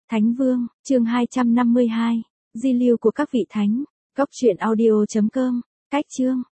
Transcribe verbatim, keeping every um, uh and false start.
Thánh Vương, chương hai trăm năm mươi hai, Di lưu của các vị thánh. Góc truyện audio chấm com, cách chương.